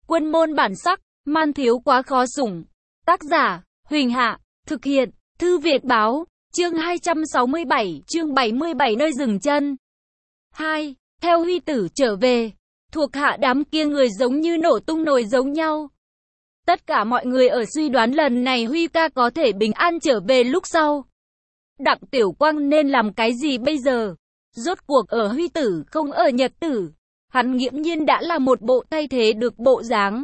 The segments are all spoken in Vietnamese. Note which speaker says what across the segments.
Speaker 1: Quân môn bản sắc, man thiếu quá khó sủng. Tác giả, Huỳnh Hạ, thực hiện, Thư Việt Báo, chương 267, chương 77 nơi dừng chân. 2. Theo Huy Tử trở về, thuộc hạ đám kia người giống như nổ tung nồi giống nhau. Tất cả mọi người ở suy đoán lần này Huy ca có thể bình an trở về lúc sau. Đặng Tiểu Quang nên làm cái gì bây giờ? Rốt cuộc ở Huy Tử không ở Nhật Tử. Hắn nghiễm nhiên đã là một bộ thay thế được bộ dáng.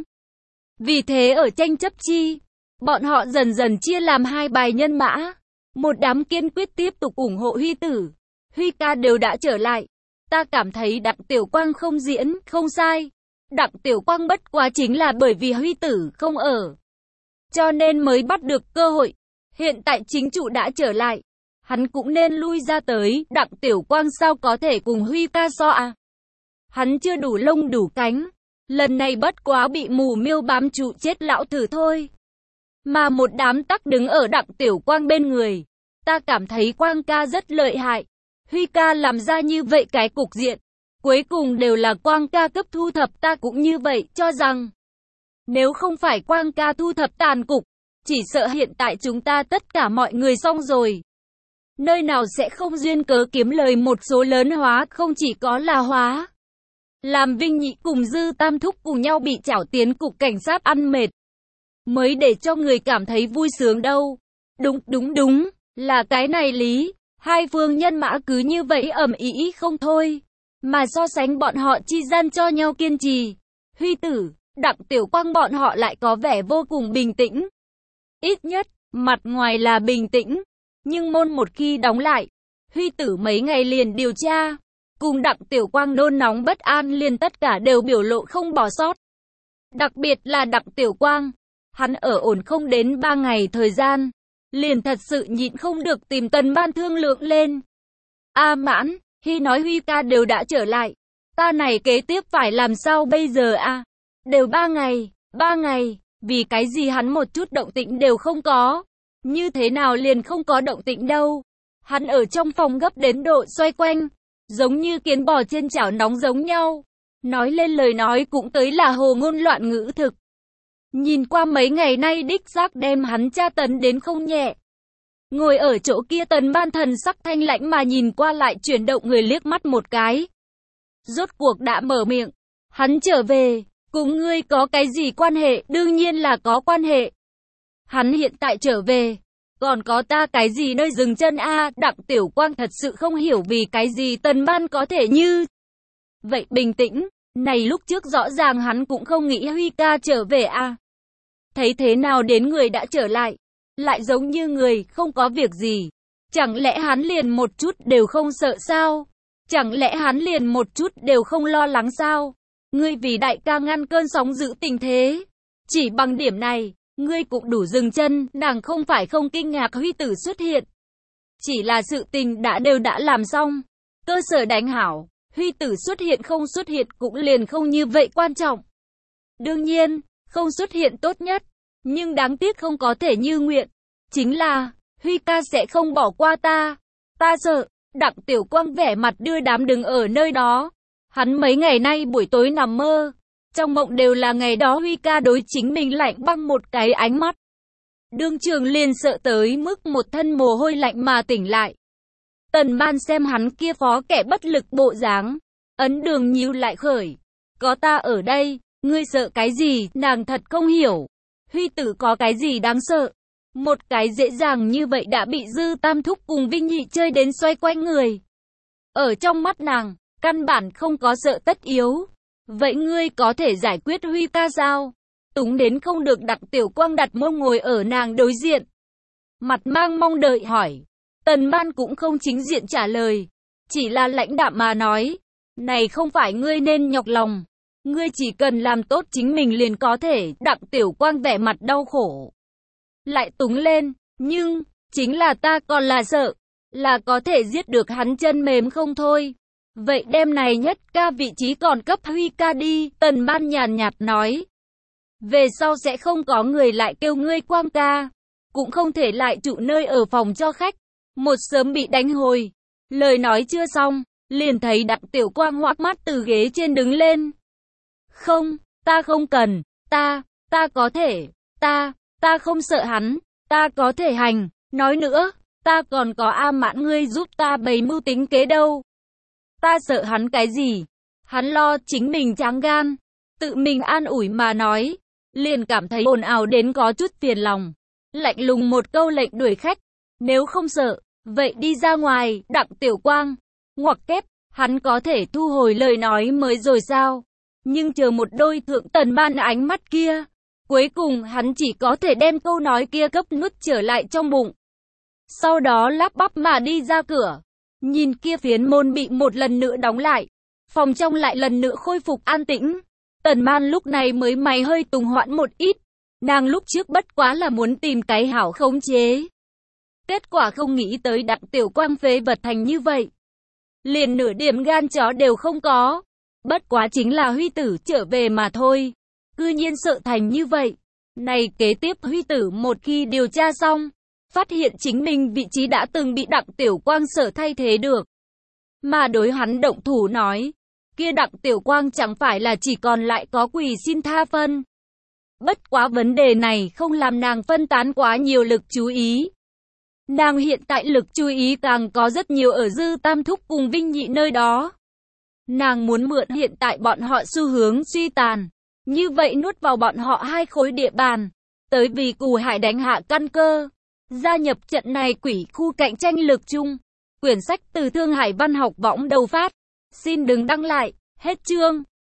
Speaker 1: Vì thế ở tranh chấp chi, bọn họ dần dần chia làm hai bài nhân mã. Một đám kiên quyết tiếp tục ủng hộ Huy Tử. Huy ca đều đã trở lại. Ta cảm thấy Đặng Tiểu Quang không diễn, không sai. Đặng Tiểu Quang bất quá chính là bởi vì Huy Tử không ở, cho nên mới bắt được cơ hội. Hiện tại chính chủ đã trở lại, hắn cũng nên lui ra tới. Đặng Tiểu Quang sao có thể cùng Huy ca so à? Hắn chưa đủ lông đủ cánh. Lần này bất quá bị mù miêu bám trụ chết lão thử thôi. Mà một đám tắc đứng ở Đặng Tiểu Quang bên người. Ta cảm thấy Quang ca rất lợi hại. Huy ca làm ra như vậy cái cục diện, cuối cùng đều là Quang ca cấp thu thập. Ta cũng như vậy cho rằng, nếu không phải Quang ca thu thập tàn cục, chỉ sợ hiện tại chúng ta tất cả mọi người xong rồi. Nơi nào sẽ không duyên cớ kiếm lời một số lớn hóa, không chỉ có là hóa. Làm Vinh Nhị cùng Dư Tam Thúc cùng nhau bị trảo tiến cục cảnh sát ăn mệt, mới để cho người cảm thấy vui sướng đâu. Đúng, là cái này lý. Hai phương nhân mã cứ như vậy ầm ĩ không thôi. Mà so sánh bọn họ chi gian cho nhau kiên trì, Huy Tử, Đặng Tiểu Quang bọn họ lại có vẻ vô cùng bình tĩnh. Ít nhất, mặt ngoài là bình tĩnh. Nhưng môn một khi đóng lại, Huy Tử mấy ngày liền điều tra, cùng Đặng Tiểu Quang nôn nóng bất an liền tất cả đều biểu lộ không bỏ sót. Đặc biệt là Đặng Tiểu Quang, hắn ở ổn không đến 3 ngày thời gian, liền thật sự nhịn không được tìm Tần Ban thương lượng lên. A Mãn, khi nói Huy ca đều đã trở lại, ta này kế tiếp phải làm sao bây giờ a? Đều 3 ngày, vì cái gì hắn một chút động tĩnh đều không có? Như thế nào liền không có động tĩnh đâu? Hắn ở trong phòng gấp đến độ xoay quanh, giống như kiến bò trên chảo nóng giống nhau. Nói lên lời nói cũng tới là hồ ngôn loạn ngữ thực. Nhìn qua mấy ngày nay đích xác đem hắn tra tấn đến không nhẹ. Ngồi ở chỗ kia Tần Ban thần sắc thanh lãnh mà nhìn qua lại chuyển động người liếc mắt một cái. Rốt cuộc đã mở miệng. Hắn trở về, cùng ngươi có cái gì quan hệ? Đương nhiên là có quan hệ. Hắn hiện tại trở về, còn có ta cái gì nơi dừng chân a? Đặng Tiểu Quang thật sự không hiểu vì cái gì Tần Ban có thể như vậy bình tĩnh. Này lúc trước rõ ràng hắn cũng không nghĩ Huy ca trở về a. Thấy thế nào đến người đã trở lại, lại giống như người không có việc gì. Chẳng lẽ hắn liền một chút đều không sợ sao? Chẳng lẽ hắn liền một chút đều không lo lắng sao? Ngươi vì đại ca ngăn cơn sóng dữ tình thế, chỉ bằng điểm này, ngươi cũng đủ dừng chân. Nàng không phải không kinh ngạc Huy Tử xuất hiện, chỉ là sự tình đều đã làm xong, cơ sở đánh hảo, Huy Tử xuất hiện không xuất hiện cũng liền không như vậy quan trọng. Đương nhiên, không xuất hiện tốt nhất, nhưng đáng tiếc không có thể như nguyện. Chính là, Huy ca sẽ không bỏ qua ta. Ta sợ. Đặng Tiểu Quang vẻ mặt đưa đám đứng ở nơi đó. Hắn mấy ngày nay buổi tối nằm mơ, trong mộng đều là ngày đó Huy ca đối chính mình lạnh băng một cái ánh mắt. Đương trường liền sợ tới mức một thân mồ hôi lạnh mà tỉnh lại. Tần Ban xem hắn kia phó kẻ bất lực bộ dáng, ấn đường nhíu lại khởi. Có ta ở đây, ngươi sợ cái gì? Nàng thật không hiểu. Huy Tử có cái gì đáng sợ? Một cái dễ dàng như vậy đã bị Dư Tam Thúc cùng Vinh Nhị chơi đến xoay quanh người. Ở trong mắt nàng, căn bản không có sợ tất yếu. Vậy ngươi có thể giải quyết Huy ca sao? Túng đến không được. Đặng Tiểu Quang đặt mông ngồi ở nàng đối diện, mặt mang mong đợi hỏi. Tần Ban cũng không chính diện trả lời, chỉ là lãnh đạm mà nói. Này không phải ngươi nên nhọc lòng. Ngươi chỉ cần làm tốt chính mình liền có thể. Đặng Tiểu Quang vẻ mặt đau khổ, lại túng lên. Nhưng, chính là ta còn là sợ, là có thể giết được hắn chân mềm không thôi. Vậy đêm này nhất ca vị trí còn cấp Huy ca đi. Tần Ban nhàn nhạt nói. Về sau sẽ không có người lại kêu ngươi Quang ca, cũng không thể lại trụ nơi ở phòng cho khách. Một sớm bị đánh hồi. Lời nói chưa xong, liền thấy Đặng Tiểu Quang hoắc mắt từ ghế trên đứng lên. Không, ta không cần. ta có thể, ta không sợ hắn, ta có thể hành, nói nữa, ta còn có A Mãn ngươi giúp ta bày mưu tính kế đâu. Ta sợ hắn cái gì? Hắn lo chính mình tráng gan, tự mình an ủi mà nói, liền cảm thấy ồn ào đến có chút phiền lòng. Lạnh lùng một câu lệnh đuổi khách, nếu không sợ, vậy đi ra ngoài. Đặng Tiểu Quang, ngoặc kép, hắn có thể thu hồi lời nói mới rồi sao? Nhưng chờ một đôi thượng tần ban ánh mắt kia, cuối cùng hắn chỉ có thể đem câu nói kia cấp nuốt trở lại trong bụng. Sau đó lắp bắp mà đi ra cửa, nhìn kia phiến môn bị một lần nữa đóng lại, phòng trong lại lần nữa khôi phục an tĩnh. Tần Man lúc này mới mày hơi tùng hoãn một ít, nàng lúc trước bất quá là muốn tìm cái hảo khống chế. Kết quả không nghĩ tới Đặng Tiểu Quang phế vật thành như vậy. Liền nửa điểm gan chó đều không có. Bất quá chính là Huy Tử trở về mà thôi. Cư nhiên sợ thành như vậy. Này kế tiếp Huy Tử một khi điều tra xong, phát hiện chính mình vị trí đã từng bị Đặng Tiểu Quang sở thay thế được. Mà đối hắn động thủ nói, kia Đặng Tiểu Quang chẳng phải là chỉ còn lại có quỳ xin tha phân. Bất quá vấn đề này không làm nàng phân tán quá nhiều lực chú ý. Nàng hiện tại lực chú ý càng có rất nhiều ở Dư Tam Thúc cùng Vinh Nhị nơi đó. Nàng muốn mượn hiện tại bọn họ xu hướng suy tàn, như vậy nuốt vào bọn họ hai khối địa bàn, tới vì Cù Hải đánh hạ căn cơ, gia nhập trận này quỷ khu cạnh tranh lực chung. Quyển sách từ Thương Hải Văn học võng đầu phát. Xin đừng đăng lại, hết chương.